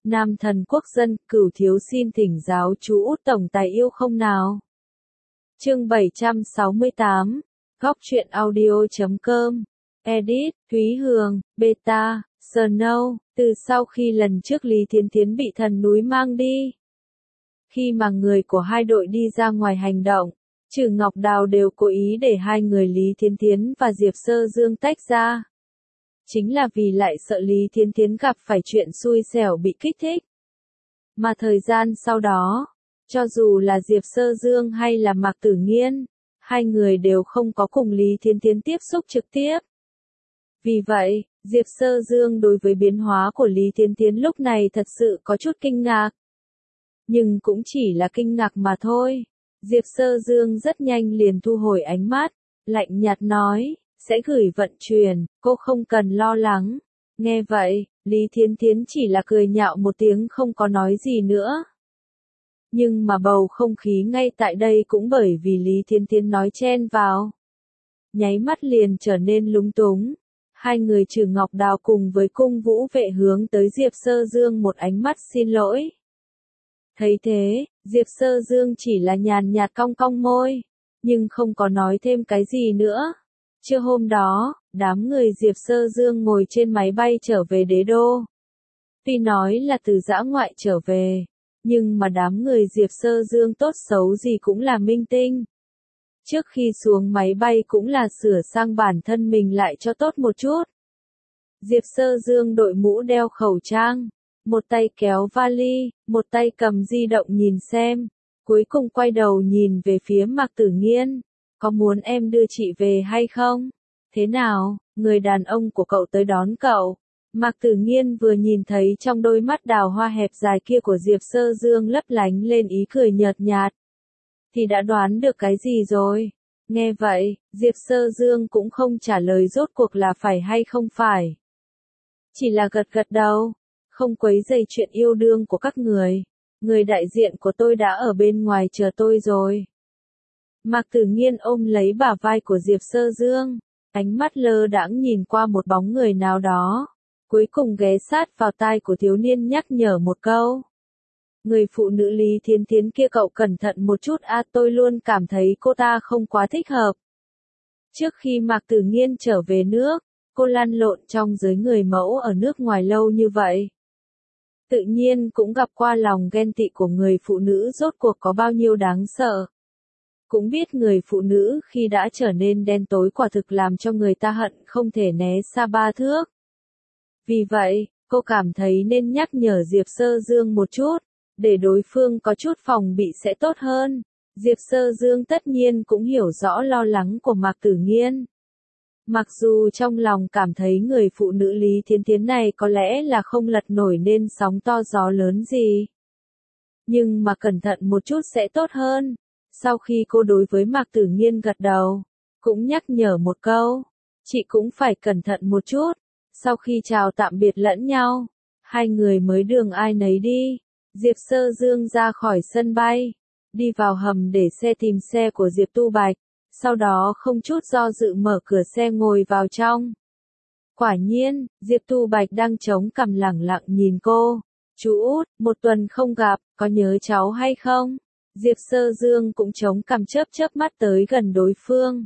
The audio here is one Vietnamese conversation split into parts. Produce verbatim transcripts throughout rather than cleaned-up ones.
Nam thần quốc dân, Cửu thiếu xin thỉnh giáo chú Út tổng tài yêu không nào. Chương bảy trăm sáu mươi tám, Góc truyện audio chấm com, Edit, Thúy Hường, Beta, Snow, từ sau khi lần trước Lý Thiến Thiến bị thần núi mang đi. Khi mà người của hai đội đi ra ngoài hành động, trừ Ngọc Đào đều cố ý để hai người Lý Thiến Thiến và Diệp Sơ Dương tách ra. Chính là vì lại sợ Lý Thiến Thiến gặp phải chuyện xui xẻo bị kích thích. Mà thời gian sau đó, cho dù là Diệp Sơ Dương hay là Mạc Tử Nghiên, hai người đều không có cùng Lý Thiến Thiến tiếp xúc trực tiếp. Vì vậy, Diệp Sơ Dương đối với biến hóa của Lý Thiến Thiến lúc này thật sự có chút kinh ngạc. Nhưng cũng chỉ là kinh ngạc mà thôi. Diệp Sơ Dương rất nhanh liền thu hồi ánh mắt, lạnh nhạt nói, sẽ gửi vận chuyển, cô không cần lo lắng. Nghe vậy, Lý Thiến Thiến chỉ là cười nhạo một tiếng không có nói gì nữa. Nhưng mà bầu không khí ngay tại đây cũng bởi vì Lý Thiến Thiến nói chen vào. Nháy mắt liền trở nên lúng túng. Hai người trừ Ngọc Đào cùng với cung vũ vệ hướng tới Diệp Sơ Dương một ánh mắt xin lỗi. Thấy thế, Diệp Sơ Dương chỉ là nhàn nhạt cong cong môi, nhưng không có nói thêm cái gì nữa. Trưa hôm đó, đám người Diệp Sơ Dương ngồi trên máy bay trở về đế đô. Tuy nói là từ dã ngoại trở về, nhưng mà đám người Diệp Sơ Dương tốt xấu gì cũng là minh tinh. Trước khi xuống máy bay cũng là sửa sang bản thân mình lại cho tốt một chút. Diệp Sơ Dương đội mũ đeo khẩu trang, một tay kéo vali, một tay cầm di động nhìn xem, cuối cùng quay đầu nhìn về phía Mạc Tử Nghiên, có muốn em đưa chị về hay không? Thế nào, người đàn ông của cậu tới đón cậu? Mạc Tử Nghiên vừa nhìn thấy trong đôi mắt đào hoa hẹp dài kia của Diệp Sơ Dương lấp lánh lên ý cười nhợt nhạt, thì đã đoán được cái gì rồi. Nghe vậy, Diệp Sơ Dương cũng không trả lời rốt cuộc là phải hay không phải. Chỉ là gật gật đầu, không quấy rầy chuyện yêu đương của các người. Người đại diện của tôi đã ở bên ngoài chờ tôi rồi. Mạc Tử Nghiên ôm lấy bả vai của Diệp Sơ Dương, ánh mắt lơ đãng nhìn qua một bóng người nào đó, cuối cùng ghé sát vào tai của thiếu niên nhắc nhở một câu. Người phụ nữ Lý Thiến Thiến kia cậu cẩn thận một chút a, tôi luôn cảm thấy cô ta không quá thích hợp. Trước khi Mạc Tử Nghiên trở về nước, cô lăn lộn trong giới người mẫu ở nước ngoài lâu như vậy. Tự nhiên cũng gặp qua lòng ghen tị của người phụ nữ rốt cuộc có bao nhiêu đáng sợ. Cũng biết người phụ nữ khi đã trở nên đen tối quả thực làm cho người ta hận không thể né xa ba thước. Vì vậy, cô cảm thấy nên nhắc nhở Diệp Sơ Dương một chút, để đối phương có chút phòng bị sẽ tốt hơn. Diệp Sơ Dương tất nhiên cũng hiểu rõ lo lắng của Mạc Tử Nghiên. Mặc dù trong lòng cảm thấy người phụ nữ Lý Thiến Thiến này có lẽ là không lật nổi nên sóng to gió lớn gì. Nhưng mà cẩn thận một chút sẽ tốt hơn. Sau khi cô đối với Mạc Tử Nghiên gật đầu, cũng nhắc nhở một câu, chị cũng phải cẩn thận một chút. Sau khi chào tạm biệt lẫn nhau, hai người mới đường ai nấy đi. Diệp Sơ Dương ra khỏi sân bay, đi vào hầm để xe tìm xe của Diệp Tu Bạch, sau đó không chút do dự mở cửa xe ngồi vào trong. Quả nhiên, Diệp Tu Bạch đang chống cằm lẳng lặng nhìn cô. Chú Út, một tuần không gặp, có nhớ cháu hay không? Diệp Sơ Dương cũng chống cằm chớp chớp mắt tới gần đối phương.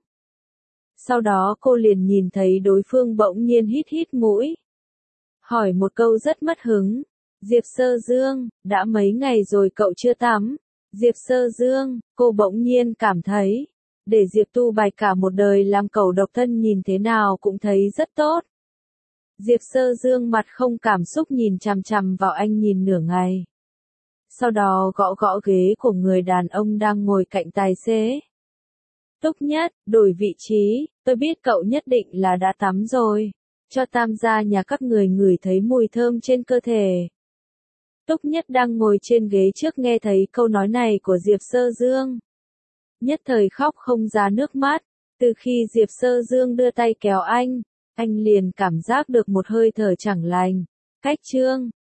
Sau đó cô liền nhìn thấy đối phương bỗng nhiên hít hít mũi. Hỏi một câu rất mất hứng. Diệp Sơ Dương, đã mấy ngày rồi cậu chưa tắm? Diệp Sơ Dương, cô bỗng nhiên cảm thấy, để Diệp Tu Bạch cả một đời làm cẩu độc thân nhìn thế nào cũng thấy rất tốt. Diệp Sơ Dương mặt không cảm xúc nhìn chằm chằm vào anh nhìn nửa ngày. Sau đó gõ gõ ghế của người đàn ông đang ngồi cạnh tài xế. Túc Nhất, đổi vị trí, tôi biết cậu nhất định là đã tắm rồi. Cho Tam gia nhà các người ngửi thấy mùi thơm trên cơ thể. Túc Nhất đang ngồi trên ghế trước nghe thấy câu nói này của Diệp Sơ Dương. Nhất thời khóc không ra nước mắt, từ khi Diệp Sơ Dương đưa tay kéo anh, anh liền cảm giác được một hơi thở chẳng lành. Cách chương,